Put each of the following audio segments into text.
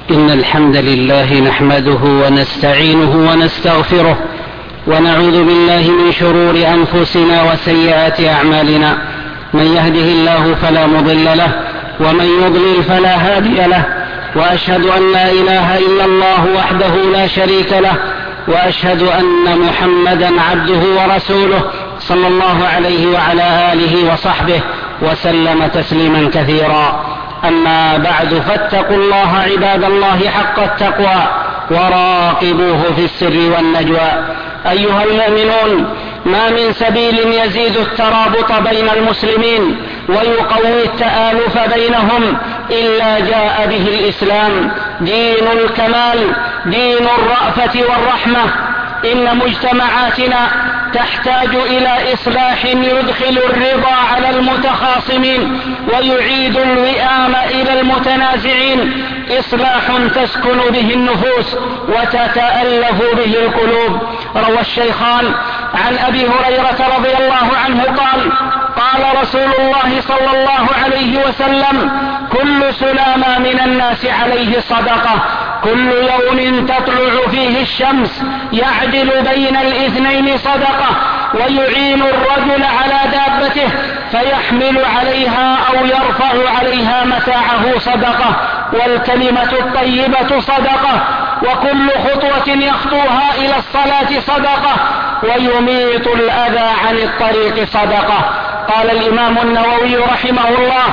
إن الحمد لله نحمده ونستعينه ونستغفره ونعوذ بالله من شرور أنفسنا وسيئات أعمالنا. من يهده الله فلا مضل له ومن يضلل فلا هادي له، وأشهد أن لا إله إلا الله وحده لا شريك له، وأشهد أن محمدا عبده ورسوله صلى الله عليه وعلى آله وصحبه وسلم تسليما كثيرا. أما بعد، فاتقوا الله عباد الله حق التقوى وراقبوه في السر والنجوى. أيها المؤمنون، ما من سبيل يزيد الترابط بين المسلمين ويقوي التآلف بينهم إلا جاء به الإسلام، دين الكمال، دين الرأفة والرحمة. إن مجتمعاتنا تحتاج إلى إصلاح يدخل الرضا على المتخاصمين ويعيد الوئام إلى المتنازعين، إصلاح تسكن به النفوس وتتألف به القلوب. روى الشيخان عن أبي هريرة رضي الله عنه قال: قال رسول الله صلى الله عليه وسلم: كل سلامة من الناس عليه صدقة، كل يوم تطلع فيه الشمس يعدل بين الاثنين صدقة، ويعين الرجل على دابته فيحمل عليها أو يرفع عليها متاعه صدقة، والكلمة الطيبة صدقة، وكل خطوة يخطوها إلى الصلاة صدقة، ويميط الأذى عن الطريق صدقة. قال الإمام النووي رحمه الله: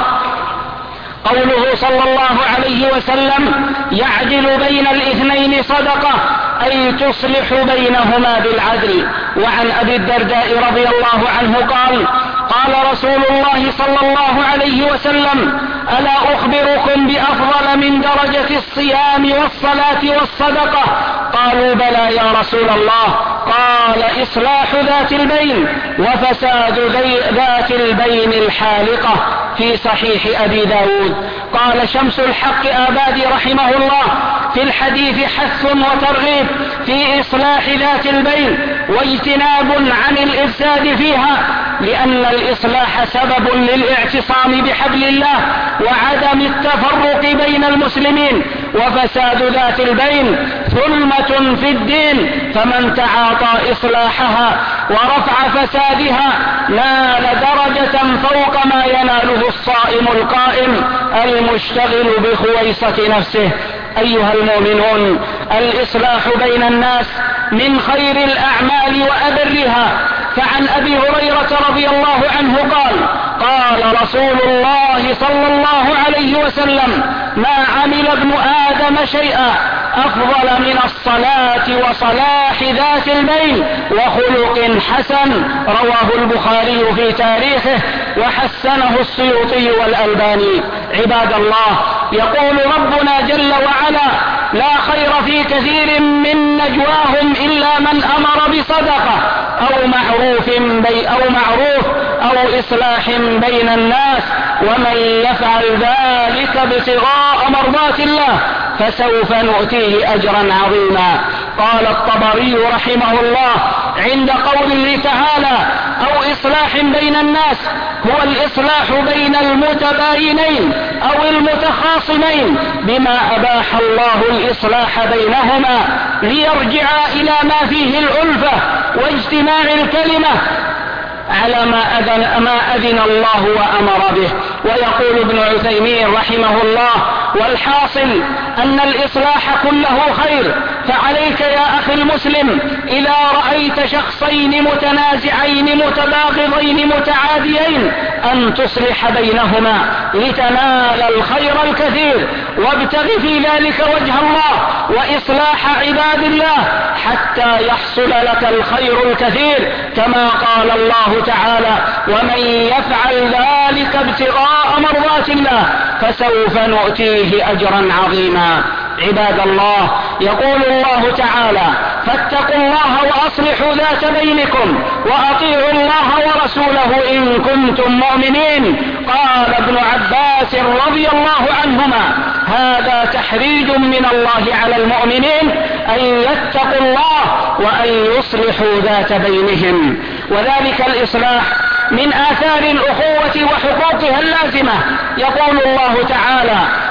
قوله صلى الله عليه وسلم يعدل بين الاثنين صدقة، أي تصلح بينهما بالعدل. وعن أبي الدرداء رضي الله عنه قال: قال رسول الله صلى الله عليه وسلم: ألا أخبركم بأفضل من درجة الصيام والصلاة والصدقة؟ قالوا: بلى يا رسول الله. قال: إصلاح ذات البين وفساد ذات البين الحالقة، في صحيح أبي داود. قال شمس الحق آبادي رحمه الله: في الحديث حث وترغيب في إصلاح ذات البين واجتناب عن الإفساد فيها، لأن الإصلاح سبب للاعتصام بحبل الله وعدم التفرق بين المسلمين، وفساد ذات البين ظلمة في الدين، فمن تعاطى إصلاحها ورفع فسادها نال درجة فوق ما يناله الصائم القائم المشتغل بخويصة نفسه. أيها المؤمنون، الإصلاح بين الناس من خير الأعمال وأبرها. فعن أبي هريرة رضي الله عنه قال: قال رسول الله صلى الله عليه وسلم: ما عمل ابن آدم شيئا أفضل من الصلاة وصلاح ذات البين وخلق حسن. رواه البخاري في تاريخه وحسنه السيوطي والألباني. عباد الله، يقول ربنا جل وعلا: لا خير في كثير من نجواهم إلا من أمر بصدقة أو معروف أو إصلاح بين الناس، ومن يفعل ذلك ابتغاء مرضات الله فسوف نؤتيه أجرا عظيما. قال الطبري رحمه الله عند قوله تعالى: أو إصلاح بين الناس، هو الإصلاح بين المتباينين أو المتخاصمين بما أباح الله الإصلاح بينهما ليرجعا إلى ما فيه الألفة واجتماع الكلمة على ما أذن الله وأمر به. ويقول ابن عثيمين رحمه الله: والحاصل أن الإصلاح كله خير، فعليك يا أخي المسلم إذا رأيت شخصين متنازعين متباغضين متعاديين أن تصلح بينهما لتنال الخير الكثير، وابتغ في ذلك وجه الله وإصلاح عباد الله حتى يحصل لك الخير الكثير، كما قال الله تعالى: ومن يفعل ذلك ابتغاء مرضات الله فسوف نؤتيه أجرا عظيما. عباد الله، يقول الله تعالى: فاتقوا الله وأصلحوا ذات بينكم وأطيعوا الله ورسوله إن كنتم مؤمنين. قال ابن عباس رضي الله عنهما: هذا تحريج من الله على المؤمنين أن يتقوا الله وأن يصلحوا ذات بينهم. وذلك الإصلاح من آثار الأخوة وحقوقها اللازمة. يقول الله تعالى: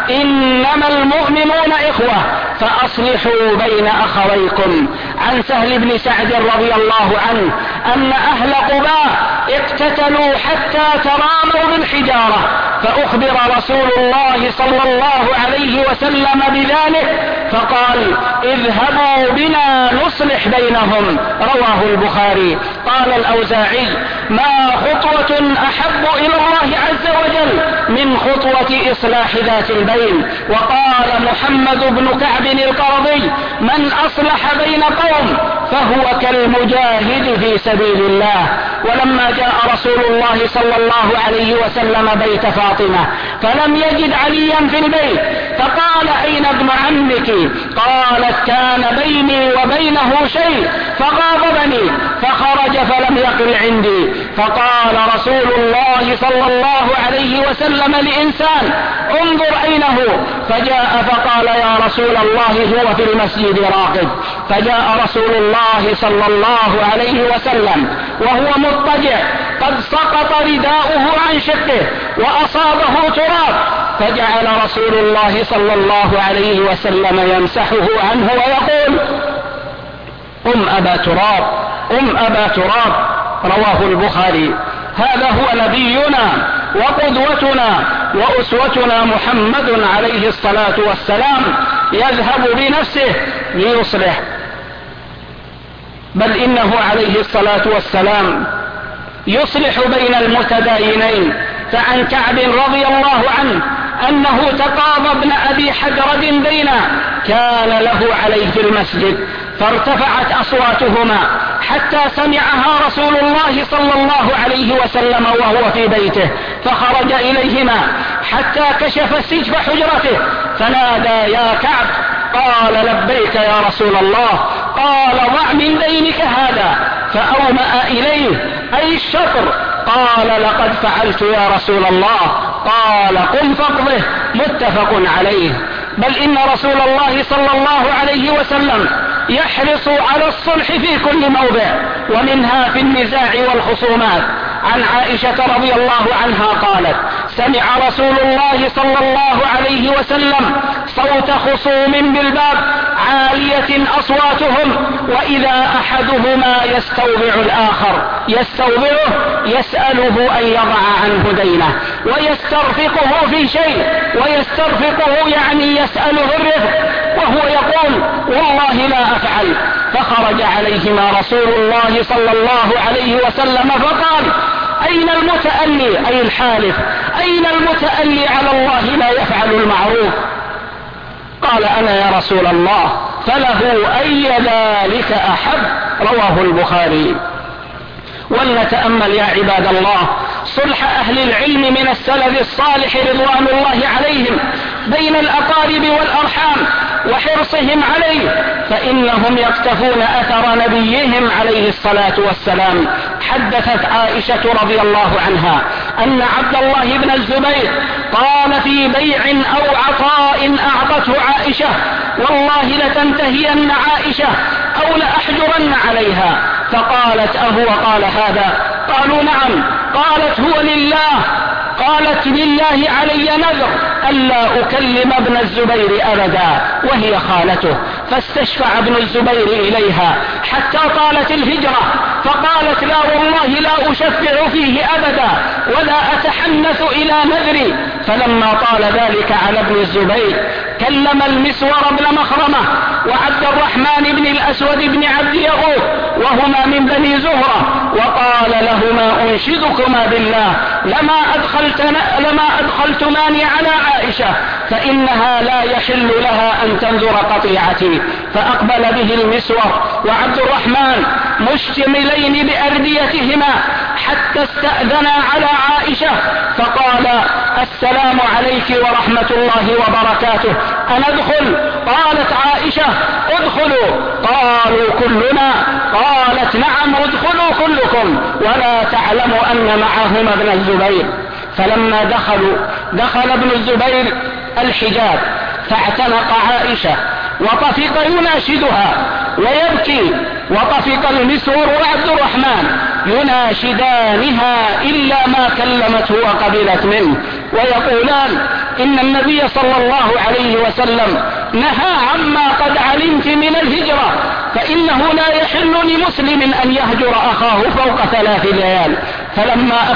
إنما المؤمنون إخوة فأصلحوا بين أخويكم. عن سهل بن سعد رضي الله عنه أن أهل قباء اقتتلوا حتى تراموا بالحجارة، فأخبر رسول الله صلى الله عليه وسلم بذلك فقال اذهبوا بنا نصلح بينهم. رواه البخاري. قال الأوزاعي ما خطوة أحب إلى الله عز وجل من خطوة إصلاح ذات البين. وقال محمد بن كعب القرظي من أصلح بين قوم فهو كالمجاهد في سبيل الله. ولما جاء رسول الله صلى الله عليه وسلم بيت فاطمة فلم يجد عليا في البيت فقال أين ابن عمك؟ قالت كان بيني وبينه شيء فغاضبني فخرج فلم يقل عندي. فقال رسول الله صلى الله عليه وسلم لإنسان انظر أين هو؟ فجاء فقال يا رسول الله هو في المسجد راقد. فجاء رسول الله صلى الله عليه وسلم وهو مضطجع قد سقط رداؤه عن شقه وأصابه تراب، فجعل رسول الله صلى الله عليه وسلم يمسحه عنه ويقول قم أبا تراب قم أبا تراب. رواه البخاري. هذا هو نبينا وقدوتنا وأسوتنا محمد عليه الصلاة والسلام، يذهب بنفسه ليصلح، بل إنه عليه الصلاة والسلام يصلح بين المتداينين. فعن كعب رضي الله عنه أنه تقاضى ابن أبي حجرد دينا كان له عليه في المسجد، فارتفعت أصواتهما حتى سمعها رسول الله صلى الله عليه وسلم وهو في بيته، فخرج إليهما حتى كشف سجف حجرته فنادى يا كعب؟ قال لبيك يا رسول الله. قال ضع من دينك هذا، فأومأ إليه أي الشطر. قال لقد فعلت يا رسول الله. قال قم فاقضه. متفق عليه. بل إن رسول الله صلى الله عليه وسلم يحرص على الصلح في كل موضع، ومنها في النزاع والخصومات. عن عائشة رضي الله عنها قالت سمع رسول الله صلى الله عليه وسلم صوت خصوم بالباب عالية أصواتهم، وإذا أحدهما يستوبع الآخر يستوبعه يسأله أن يضع عنه دينه ويسترفقه في شيء، ويسترفقه يعني يسأله الرفق، وهو يقول والله لا أفعل. فخرج عليهما رسول الله صلى الله عليه وسلم فقال أين المتألي أي الحالف؟ أين المتألي على الله لا يفعل المعروف؟ قال أنا يا رسول الله. فله أي ذلك أحب. رواه البخاري. ولنتأمل يا عباد الله صلح أهل العلم من السلف الصالح رضوان الله عليهم بين الأقارب والأرحام وحرصهم عليه، فإنهم يقتفون أثر نبيهم عليه الصلاة والسلام. حدثت عائشة رضي الله عنها أن عبد الله بن الزبير قال في بيع أو عطاء أعطته عائشة والله لتنتهين عائشة أو لأحجرن عليها. فقالت أهو قال هذا؟ قالوا نعم. قالت هو لله. قالت لله علي نذر ألا أكلم ابن الزبير أبدا، وهي خالته. فاستشفع ابن الزبير إليها حتى طالت الهجرة، فقالت لا والله لا أشفع فيه أبدا ولا أتحنث إلى نذري. فلما طال ذلك على ابن الزبير كلم المسور بن مخرمة وعبد الرحمن بن الأسود بن عبد يغوث وهما من بني زهرة، وقال لهما أنشدكما بالله لما أدخلتماني على عائشة فإنها لا يحل لها أن تنذر قطيعتي. فأقبل به المسور وعبد الرحمن مشتملين بأرديتهما حتى استأذنا على عائشة فقال السلام عليك ورحمة الله وبركاته أندخل؟ قالت عائشة ادخلوا. قالوا كلنا؟ قالت نعم ادخلوا كلكم ولا تعلم أن معهما ابن الزبير. فلما دخل ابن الزبير الحجاب فاعتنق عائشة وطفق يناشدها ويبكي، وطفق المسور وعبد الرحمن يناشدانها إلا ما كلمته وقبلت منه ويقولان إن النبي صلى الله عليه وسلم نهى عما قد علمت من الهجرة، فإنه لا يحل لمسلم أن يهجر أخاه فوق 3 ليال. فلما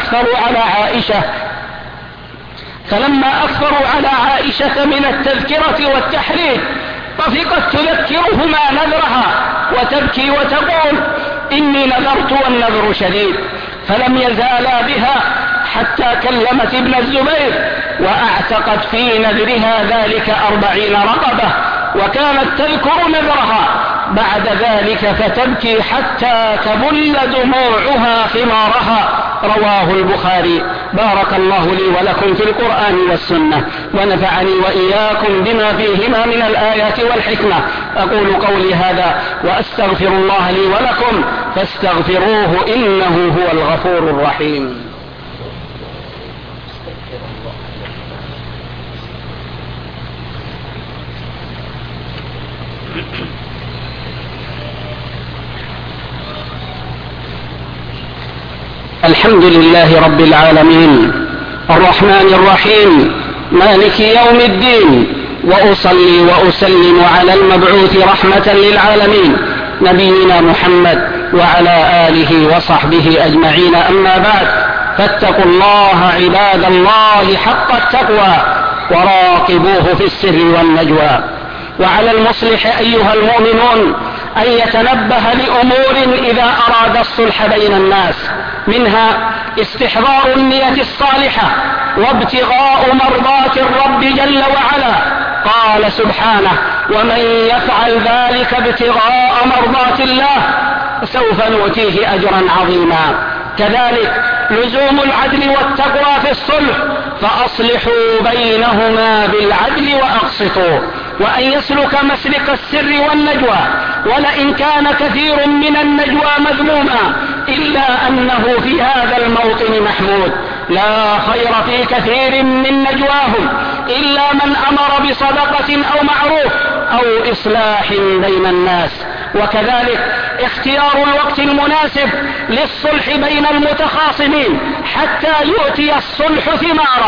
أكثروا على عائشة من التذكرة والتحريض طفقت تذكرهما نذرها وتبكي وتقول: إني نذرت والنذر شديد. فلم يزالا بها حتى كلمت ابن الزبير وأعتقت في نذرها ذلك 40 رقبة، وكانت تذكر نذرها بعد ذلك فتبكي حتى تبل دموعها خمارها. رواه البخاري. بارك الله لي ولكم في القرآن والسنة، ونفعني وإياكم بما فيهما من الآيات والحكمة. أقول قولي هذا وأستغفر الله لي ولكم فاستغفروه إنه هو الغفور الرحيم. الحمد لله رب العالمين الرحمن الرحيم مالك يوم الدين، وأصلي وأسلم على المبعوث رحمة للعالمين نبينا محمد وعلى آله وصحبه أجمعين. أما بعد، فاتقوا الله عباد الله حق التقوى وراقبوه في السر والنجوى. وعلى المصلح أيها المؤمنون أن يتنبه لأمور إذا أراد الصلح بين الناس، منها استحضار النية الصالحة وابتغاء مرضات الرب جل وعلا. قال سبحانه: ومن يفعل ذلك ابتغاء مرضات الله سوف نؤتيه أجرا عظيما. كذلك لزوم العدل والتقوى في الصلح، فأصلحوا بينهما بالعدل وأقسطوا، وأن يسلك مسلك السر والنجوى، ولئن كان كثير من النجوى مذموما إلا أنه في هذا الموطن محمود. لا خير في كثير من نجواهم إلا من أمر بصدقة أو معروف أو إصلاح بين الناس. وكذلك اختيار الوقت المناسب للصلح بين المتخاصمين حتى يؤتي الصلح ثماره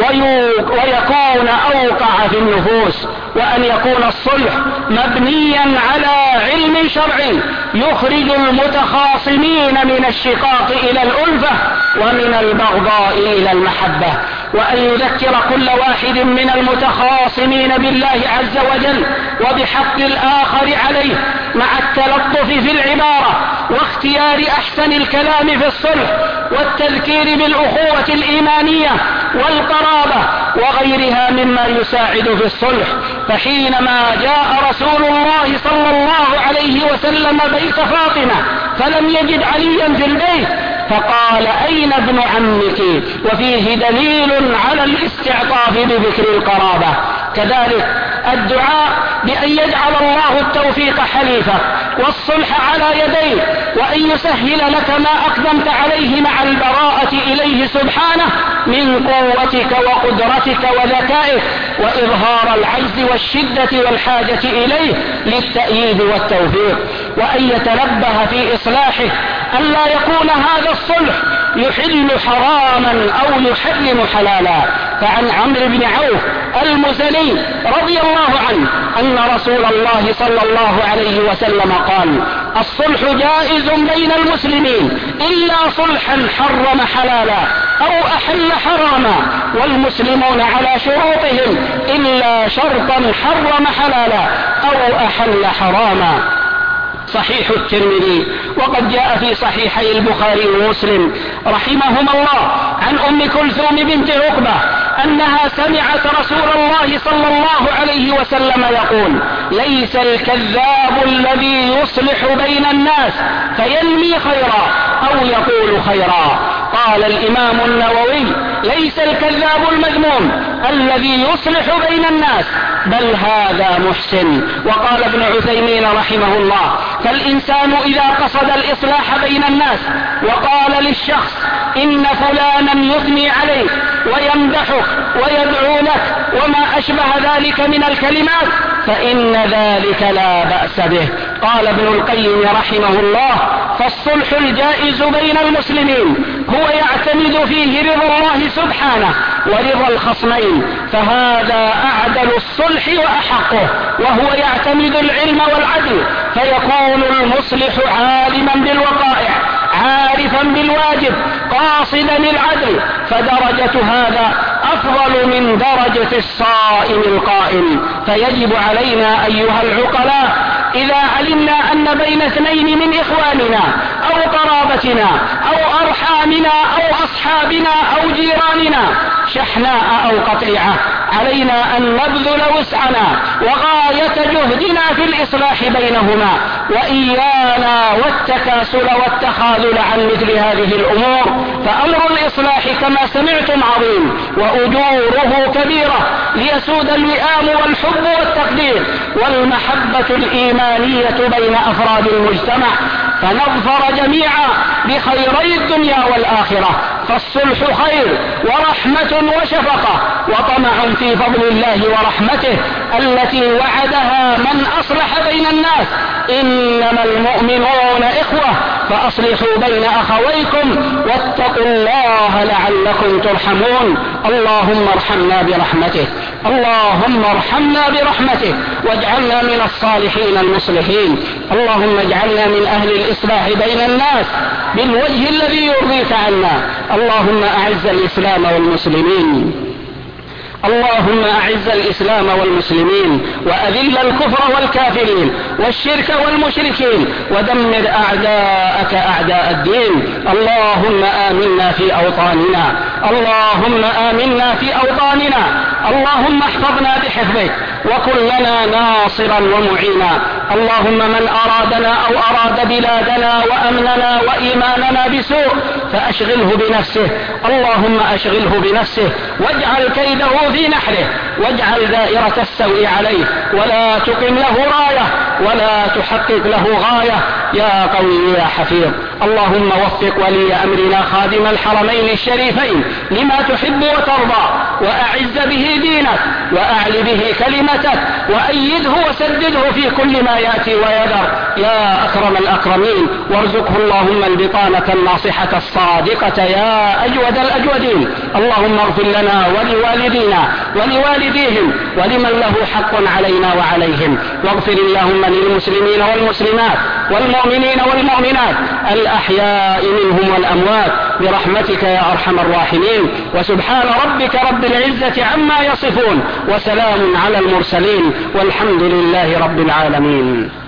ويكون أوقع في النفوس، وأن يكون الصلح مبنيا على علم شرعي يخرج المتخاصمين من الشقاق إلى الألفة ومن البغضاء إلى المحبة، وأن يذكر كل واحد من المتخاصمين بالله عز وجل وبحق الآخر عليه، مع التلطف في العبارة واختيار أحسن الكلام في الصلح والتذكير بالأخوة الإيمانية والقرابة وغيرها مما يساعد في الصلح. فحينما جاء رسول الله صلى الله عليه وسلم بيت فاطمة فلم يجد عليا في البيت، فقال: أين ابن عمك؟ وفيه دليل على الاستعطاف بذكر القرابة. كذلك الدعاء بأن يجعل الله التوفيق حليفك والصلح على يديك، وأن يسهل لك ما أقدمت عليه مع البراءة إليه سبحانه من قوتك وقدرتك وذكائك، وإظهار العجز والشدة والحاجة إليه للتأييد والتوفيق، وأن يتنبه في إصلاحه أن لا يكون هذا الصلح يحل حراما أو يحرم حلالا. فعن عمرو بن عوف المزني رضي الله عنه أن رسول الله صلى الله عليه وسلم قال: الصلح جائز بين المسلمين إلا صلحا حرم حلالا أو أحل حراما، والمسلمون على شروطهم إلا شرطا حرم حلالا أو أحل حراما. صحيح الترمذي. وقد جاء في صحيحي البخاري ومسلم رحمهما الله عن أم كلثوم بنت عقبة أنها سمعت رسول الله صلى الله عليه وسلم يقول: ليس الكذاب الذي يصلح بين الناس فينمي خيرا أو يقول خيرا. قال الإمام النووي: ليس الكذاب المذموم الذي يصلح بين الناس، بل هذا محسن. وقال ابن عثيمين رحمه الله: فالإنسان إذا قصد الإصلاح بين الناس وقال للشخص إن فلانا يثني عليك ويمدحك ويدعو لك وما أشبه ذلك من الكلمات فإن ذلك لا بأس به. قال ابن القيم رحمه الله: فالصلح الجائز بين المسلمين هو يعتمد فيه رضا الله سبحانه ورضا الخصمين، فهذا أعدل الصلح وأحقه، وهو يعتمد العلم والعدل، فيكون المصلح عالما بالوقائع عارفا بالواجب قاصدا العدل، فدرجة هذا أفضل من درجة الصائم القائم. فيجب علينا أيها العقلاء إذا علمنا أن بين اثنين من إخواننا أو قرابتنا أو أرحامنا أو أصحابنا أو جيراننا شحناء أو قطيعة، علينا أن نبذل وسعنا وغاية جهدنا في الإصلاح بينهما، وإيانا والتكاسل والتخاذل عن مثل هذه الأمور، فأمر الإصلاح كما سمعتم عظيم وأجوره كبيرة، ليسود الوئام والحب والتقدير والمحبة الإيمانية بين أفراد المجتمع، فنظفر جميعا بخيري الدنيا والآخرة. فالصلح خير ورحمة وشفقة وطمع في فضل الله ورحمته التي وعدها من أصلح بين الناس. إنما المؤمنون إخوة فأصلحوا بين أخويكم واتقوا الله لعلكم ترحمون. اللهم ارحمنا برحمتك، اللهم ارحمنا برحمتك، واجعلنا من الصالحين المصلحين. اللهم اجعلنا من أهل الإصلاح بين الناس بالوجه الذي يرضيك عنا. اللهم أعز الإسلام والمسلمين، اللهم أعز الإسلام والمسلمين، وأذل الكفر والكافرين والشرك والمشركين، ودمر أعداءك أعداء الدين. اللهم آمنا في أوطاننا، اللهم آمنا في أوطاننا، اللهم احفظنا بحفظك وكن لنا ناصرا ومعينا. اللهم من أرادنا أو أراد بلادنا وأمننا وإيماننا بسوء فأشغله بنفسه، اللهم أشغله بنفسه واجعل كيده في نحره، واجعل دائرة السوء عليه، ولا تقم له راية ولا تحقق له غاية يا قوي يا حفيظ. اللهم وفق ولي أمرنا خادم الحرمين الشريفين لما تحب وترضى، وأعز به دينك وأعل به كلمتك، وأيده وسدده في كل ما يأتي ويذر يا أكرم الأكرمين. وارزقه اللهم البطانة الناصحة الصادقة يا أجود الأجودين. اللهم اغفر لنا ولوالدينا ولوالديهم ولمن له حق علينا وعليهم، واغفر اللهم للمسلمين والمسلمات والمؤمنين والمؤمنات الأحياء منهم والأموات برحمتك يا أرحم الراحمين. وسبحان ربك رب العزة عما يصفون، وسلام على المرسلين، والحمد لله رب العالمين.